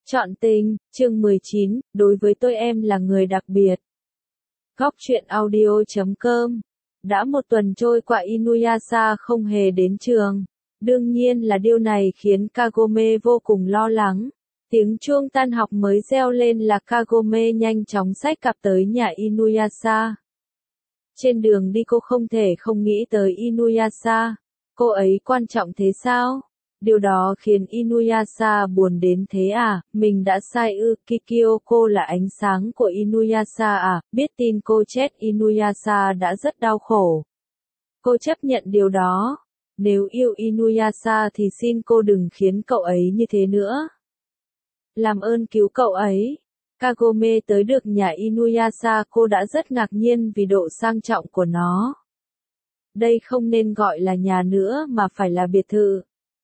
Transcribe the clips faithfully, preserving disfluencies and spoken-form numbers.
Chọn tình, chương mười chín, đối với tôi em là người đặc biệt. Góc truyện audio chấm com. Đã một tuần trôi qua Inuyasha không hề đến trường. Đương nhiên là điều này khiến Kagome vô cùng lo lắng. Tiếng chuông tan học mới reo lên là Kagome nhanh chóng xách cặp tới nhà Inuyasha. Trên đường đi cô không thể không nghĩ tới Inuyasha. Cô ấy quan trọng thế sao? Điều đó khiến Inuyasha buồn đến thế à, mình đã sai ư, Kikyo cô là ánh sáng của Inuyasha à, biết tin cô chết Inuyasha đã rất đau khổ. Cô chấp nhận điều đó, nếu yêu Inuyasha thì xin cô đừng khiến cậu ấy như thế nữa. Làm ơn cứu cậu ấy. Kagome tới được nhà Inuyasha cô đã rất ngạc nhiên vì độ sang trọng của nó. Đây không nên gọi là nhà nữa mà phải là biệt thự.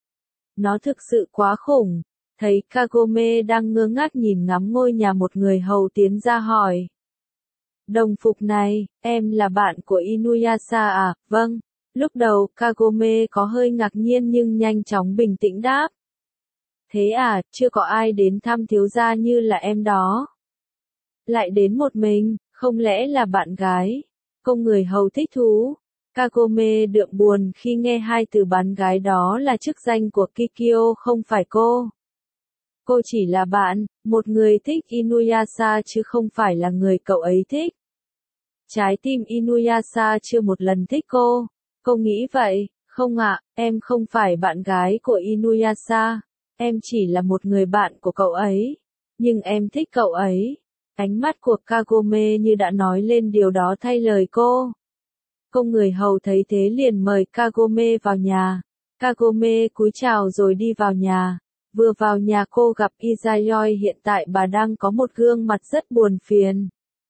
Nó thực sự quá khủng. Thấy Kagome đang ngơ ngác nhìn ngắm ngôi nhà, một người hầu tiến ra hỏi. Đồng phục này, em là bạn của Inuyasha à? Vâng. Lúc đầu Kagome có hơi ngạc nhiên nhưng nhanh chóng bình tĩnh đáp. Thế à, chưa có ai đến thăm thiếu gia như là em đó. Lại đến một mình, không lẽ là bạn gái? Công người hầu thích thú. Kagome đượm buồn khi nghe hai từ bạn gái đó là chức danh của Kikyo không phải cô. Cô chỉ là bạn, một người thích Inuyasha chứ không phải là người cậu ấy thích. Trái tim Inuyasha chưa một lần thích cô. Cô nghĩ vậy, không ạ, em không phải bạn gái của Inuyasha. Em chỉ là một người bạn của cậu ấy. Nhưng em thích cậu ấy. Ánh mắt của Kagome như đã nói lên điều đó thay lời cô. Công người hầu thấy thế liền mời Kagome vào nhà. Kagome cúi chào rồi đi vào nhà. Vừa vào nhà cô gặp Izayoi, hiện tại bà đang có một gương mặt rất buồn phiền.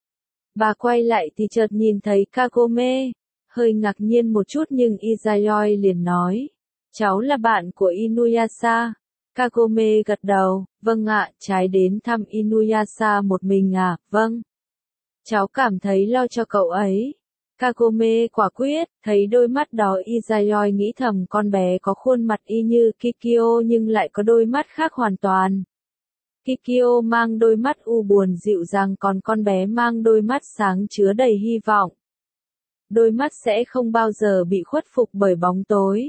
Bà quay lại thì chợt nhìn thấy Kagome. Hơi ngạc nhiên một chút nhưng Izayoi liền nói. Cháu là bạn của Inuyasha. Kagome gật đầu. Vâng ạ, trái đến thăm Inuyasha một mình à? Vâng. Cháu cảm thấy lo cho cậu ấy. Kagome quả quyết, thấy đôi mắt đó Izayoi nghĩ thầm con bé có khuôn mặt y như Kikyo nhưng lại có đôi mắt khác hoàn toàn. Kikyo mang đôi mắt u buồn dịu dàng còn con bé mang đôi mắt sáng chứa đầy hy vọng. Đôi mắt sẽ không bao giờ bị khuất phục bởi bóng tối.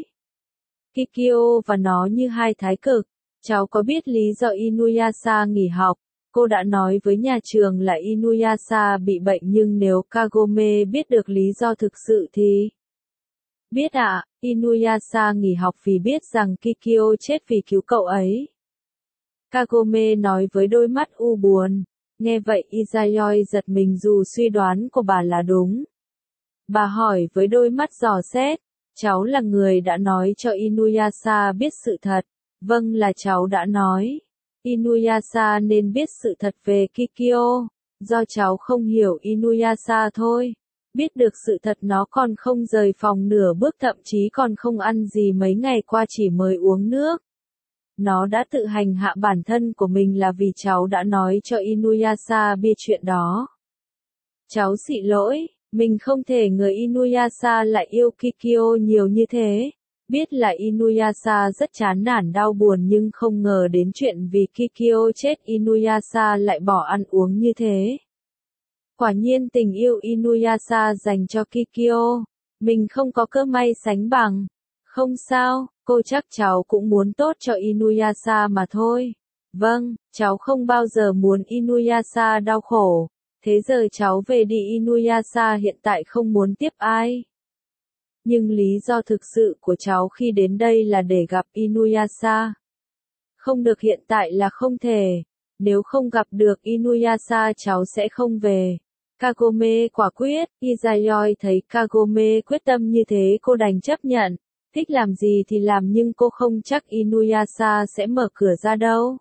Kikyo và nó như hai thái cực. Cháu có biết lý do Inuyasha nghỉ học? Cô đã nói với nhà trường là Inuyasha bị bệnh nhưng nếu Kagome biết được lý do thực sự thì... Biết ạ, à, Inuyasha nghỉ học vì biết rằng Kikyo chết vì cứu cậu ấy. Kagome nói với đôi mắt u buồn. Nghe vậy Izayoi giật mình dù suy đoán của bà là đúng. Bà hỏi với đôi mắt dò xét. Cháu là người đã nói cho Inuyasha biết sự thật. Vâng, là cháu đã nói. Inuyasha nên biết sự thật về Kikyo. Do cháu không hiểu Inuyasha thôi. Biết được sự thật nó còn không rời phòng nửa bước, thậm chí còn không ăn gì mấy ngày qua, chỉ mới uống nước. Nó đã tự hành hạ bản thân của mình là vì cháu đã nói cho Inuyasha biết chuyện đó. Cháu xị lỗi, mình không thể ngờ Inuyasha lại yêu Kikyo nhiều như thế. Biết là Inuyasha rất chán nản đau buồn nhưng không ngờ đến chuyện vì Kikyo chết Inuyasha lại bỏ ăn uống như thế. Quả nhiên tình yêu Inuyasha dành cho Kikyo, mình không có cơ may sánh bằng. Không sao, cô chắc cháu cũng muốn tốt cho Inuyasha mà thôi. Vâng, cháu không bao giờ muốn Inuyasha đau khổ. Thế giờ cháu về đi, Inuyasha hiện tại không muốn tiếp ai. Nhưng lý do thực sự của cháu khi đến đây là để gặp Inuyasha. Không được, hiện tại là không thể. Nếu không gặp được Inuyasha cháu sẽ không về. Kagome quả quyết. Izayoi thấy Kagome quyết tâm như thế cô đành chấp nhận. Thích làm gì thì làm nhưng cô không chắc Inuyasha sẽ mở cửa ra đâu.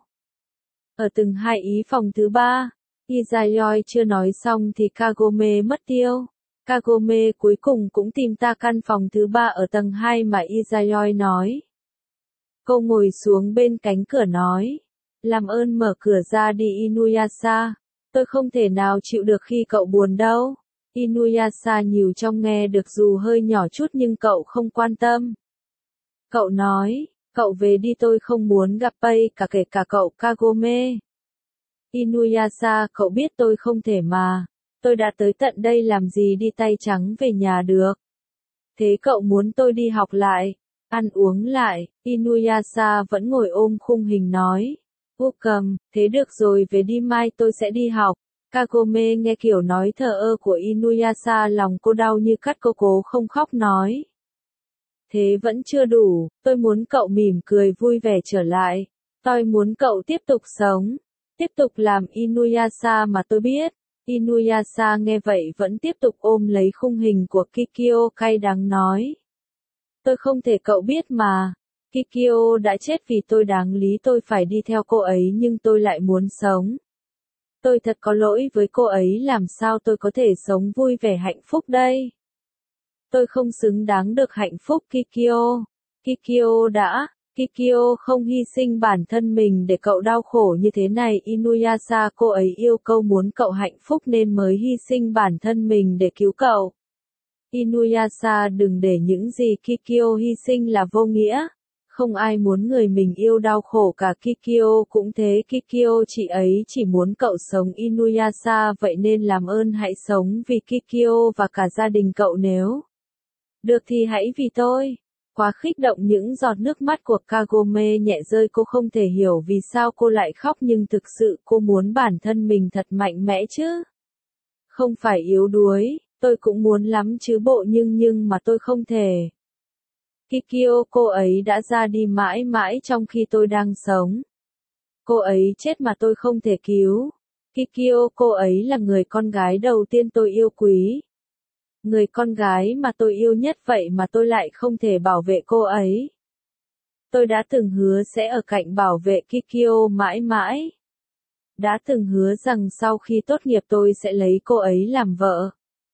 Ở tầng hai ý phòng thứ ba. Izayoi chưa nói xong thì Kagome mất tiêu. Kagome cuối cùng cũng tìm ta căn phòng thứ ba ở tầng hai mà Izayoi nói. Cô ngồi xuống bên cánh cửa nói. Làm ơn mở cửa ra đi Inuyasha. Tôi không thể nào chịu được khi cậu buồn đâu. Inuyasha nhíu trong nghe được dù hơi nhỏ chút nhưng cậu không quan tâm. Cậu nói, cậu về đi, tôi không muốn gặp Pei cả, kể cả cậu Kagome. Inuyasha, cậu biết tôi không thể mà. Tôi đã tới tận đây làm gì đi tay trắng về nhà được. Thế cậu muốn tôi đi học lại, ăn uống lại, Inuyasha vẫn ngồi ôm khung hình nói. Vô cầm, thế được rồi, về đi, mai tôi sẽ đi học. Kagome nghe kiểu nói thờ ơ của Inuyasha, lòng cô đau như cắt, cô cố không khóc nói. Thế vẫn chưa đủ, tôi muốn cậu mỉm cười vui vẻ trở lại. Tôi muốn cậu tiếp tục sống, tiếp tục làm Inuyasha mà tôi biết. Inuyasha nghe vậy vẫn tiếp tục ôm lấy khung hình của Kikyo, cay đắng nói. Tôi không thể, cậu biết mà. Kikyo đã chết vì tôi, đáng lý tôi phải đi theo cô ấy nhưng tôi lại muốn sống. Tôi thật có lỗi với cô ấy, làm sao tôi có thể sống vui vẻ hạnh phúc đây? Tôi không xứng đáng được hạnh phúc, Kikyo. Kikyo đã, Kikyo không hy sinh bản thân mình để cậu đau khổ như thế này. Inuyasha, cô ấy yêu cậu, muốn cậu hạnh phúc nên mới hy sinh bản thân mình để cứu cậu. Inuyasha, đừng để những gì Kikyo hy sinh là vô nghĩa. Không ai muốn người mình yêu đau khổ cả, Kikyo cũng thế. Kikyo, chị ấy chỉ muốn cậu sống, Inuyasha, vậy nên làm ơn hãy sống vì Kikyo và cả gia đình cậu, nếu được thì hãy vì tôi. Quá kích động, những giọt nước mắt của Kagome nhẹ rơi, cô không thể hiểu vì sao cô lại khóc, nhưng thực sự cô muốn bản thân mình thật mạnh mẽ chứ. Không phải yếu đuối, tôi cũng muốn lắm chứ bộ, nhưng nhưng mà tôi không thể. Kikyo, cô ấy đã ra đi mãi mãi trong khi tôi đang sống. Cô ấy chết mà tôi không thể cứu. Kikyo, cô ấy là người con gái đầu tiên tôi yêu quý. Người con gái mà tôi yêu nhất, vậy mà tôi lại không thể bảo vệ cô ấy. Tôi đã từng hứa sẽ ở cạnh bảo vệ Kikyo mãi mãi. Đã từng hứa rằng sau khi tốt nghiệp tôi sẽ lấy cô ấy làm vợ.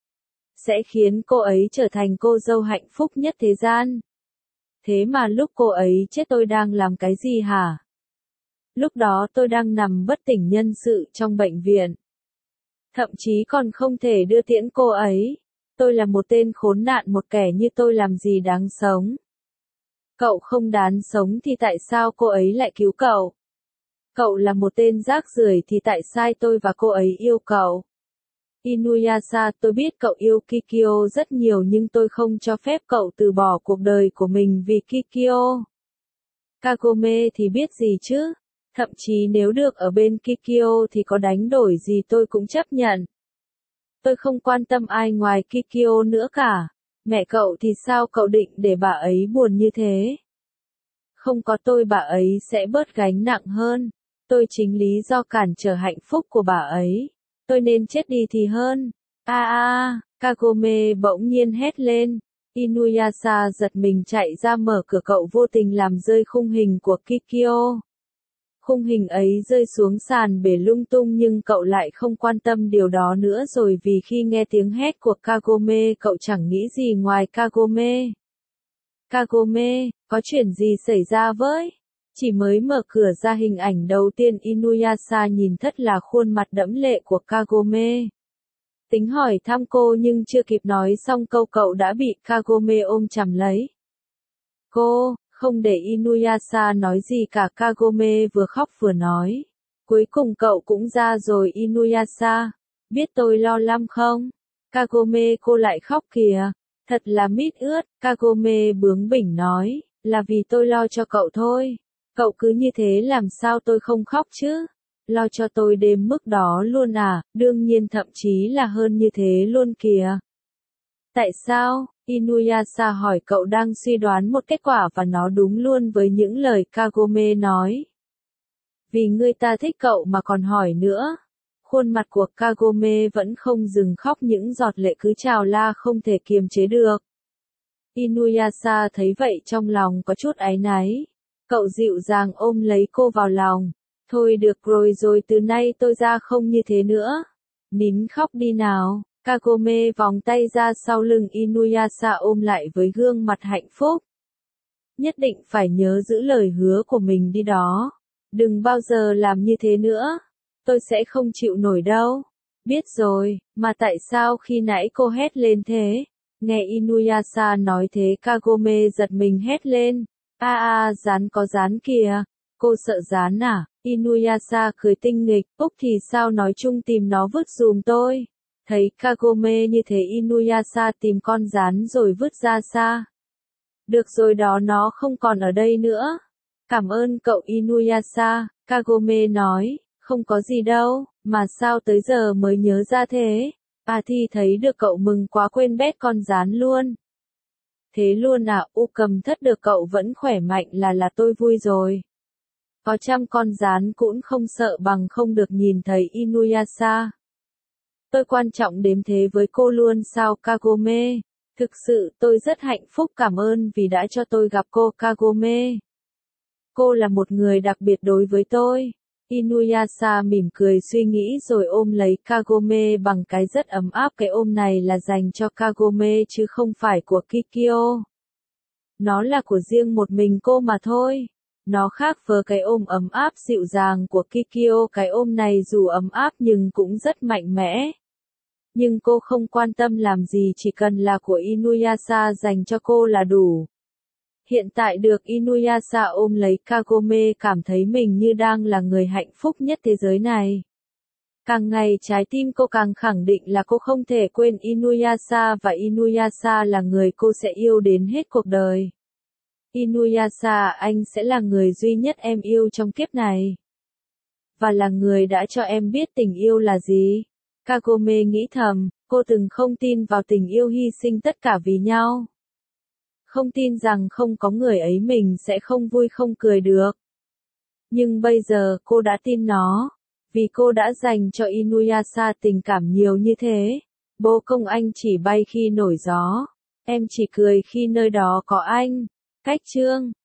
Sẽ khiến cô ấy trở thành cô dâu hạnh phúc nhất thế gian. Thế mà lúc cô ấy chết tôi đang làm cái gì hả? Lúc đó tôi đang nằm bất tỉnh nhân sự trong bệnh viện. Thậm chí còn không thể đưa tiễn cô ấy. Tôi là một tên khốn nạn, một kẻ như tôi làm gì đáng sống. Cậu không đáng sống thì tại sao cô ấy lại cứu cậu? Cậu là một tên rác rưởi thì tại sao tôi và cô ấy yêu cậu? Inuyasha, tôi biết cậu yêu Kikyo rất nhiều nhưng tôi không cho phép cậu từ bỏ cuộc đời của mình vì Kikyo. Kagome thì biết gì chứ? Thậm chí nếu được ở bên Kikyo thì có đánh đổi gì tôi cũng chấp nhận. Tôi không quan tâm ai ngoài Kikyo nữa cả. Mẹ cậu thì sao, cậu định để bà ấy buồn như thế? Không có tôi bà ấy sẽ bớt gánh nặng hơn. Tôi chính lý do cản trở hạnh phúc của bà ấy. Tôi nên chết đi thì hơn. A a, Kagome bỗng nhiên hét lên. Inuyasha giật mình chạy ra mở cửa, cậu vô tình làm rơi khung hình của Kikyo. Khung hình ấy rơi xuống sàn bể lung tung nhưng cậu lại không quan tâm điều đó nữa rồi, vì khi nghe tiếng hét của Kagome cậu chẳng nghĩ gì ngoài Kagome. Kagome, có chuyện gì xảy ra với? Chỉ mới mở cửa ra, hình ảnh đầu tiên Inuyasha nhìn thất là khuôn mặt đẫm lệ của Kagome. Tính hỏi thăm cô nhưng chưa kịp nói xong câu cậu đã bị Kagome ôm chầm lấy. Cô, không để Inuyasha nói gì cả, Kagome vừa khóc vừa nói. Cuối cùng cậu cũng ra rồi Inuyasha. Biết tôi lo lắm không? Kagome, cô lại khóc kìa. Thật là mít ướt, Kagome bướng bỉnh nói. Là vì tôi lo cho cậu thôi. Cậu cứ như thế làm sao tôi không khóc chứ? Lo cho tôi đến mức đó luôn à? Đương nhiên, thậm chí là hơn như thế luôn kìa. Tại sao? Inuyasha hỏi, cậu đang suy đoán một kết quả và nó đúng luôn với những lời Kagome nói. Vì người ta thích cậu mà còn hỏi nữa. Khuôn mặt của Kagome vẫn không dừng khóc, những giọt lệ cứ trào la không thể kiềm chế được. Inuyasha thấy vậy trong lòng có chút áy náy. Cậu dịu dàng ôm lấy cô vào lòng. Thôi được rồi rồi, từ nay tôi ra không như thế nữa. Nín khóc đi nào. Kagome vòng tay ra sau lưng Inuyasha ôm lại với gương mặt hạnh phúc. Nhất định phải nhớ giữ lời hứa của mình đi đó. Đừng bao giờ làm như thế nữa. Tôi sẽ không chịu nổi đâu. Biết rồi, mà tại sao khi nãy cô hét lên thế? Nghe Inuyasha nói thế, Kagome giật mình hét lên. A a, rán có rán kìa. Cô sợ rán à? Inuyasha cười tinh nghịch, Úc thì sao nói chung tìm nó vứt dùm tôi. Thấy Kagome như thế Inuyasha tìm con rán rồi vứt ra xa. Được rồi đó, nó không còn ở đây nữa. Cảm ơn cậu Inuyasha, Kagome nói, không có gì đâu, mà sao tới giờ mới nhớ ra thế? À thì thấy được cậu mừng quá quên bét con rán luôn. Thế luôn à? U Cầm Thất được cậu vẫn khỏe mạnh là là tôi vui rồi. Có trăm con rán cũng không sợ bằng không được nhìn thấy Inuyasha. Tôi quan trọng đến thế với cô luôn sao Kagome? Thực sự tôi rất hạnh phúc, cảm ơn vì đã cho tôi gặp cô Kagome. Cô là một người đặc biệt đối với tôi. Inuyasha mỉm cười suy nghĩ rồi ôm lấy Kagome bằng cái rất ấm áp. Cái ôm này là dành cho Kagome chứ không phải của Kikyo. Nó là của riêng một mình cô mà thôi. Nó khác với cái ôm ấm áp dịu dàng của Kikyo. Cái ôm này dù ấm áp nhưng cũng rất mạnh mẽ. Nhưng cô không quan tâm làm gì, chỉ cần là của Inuyasha dành cho cô là đủ. Hiện tại được Inuyasha ôm lấy Kagome cảm thấy mình như đang là người hạnh phúc nhất thế giới này. Càng ngày trái tim cô càng khẳng định là cô không thể quên Inuyasha và Inuyasha là người cô sẽ yêu đến hết cuộc đời. Inuyasha, anh sẽ là người duy nhất em yêu trong kiếp này. Và là người đã cho em biết tình yêu là gì. Kagome nghĩ thầm, cô từng không tin vào tình yêu hy sinh tất cả vì nhau. Không tin rằng không có người ấy mình sẽ không vui không cười được. Nhưng bây giờ cô đã tin nó. Vì cô đã dành cho Inuyasha tình cảm nhiều như thế. Bố công anh chỉ bay khi nổi gió. Em chỉ cười khi nơi đó có anh. Cách chương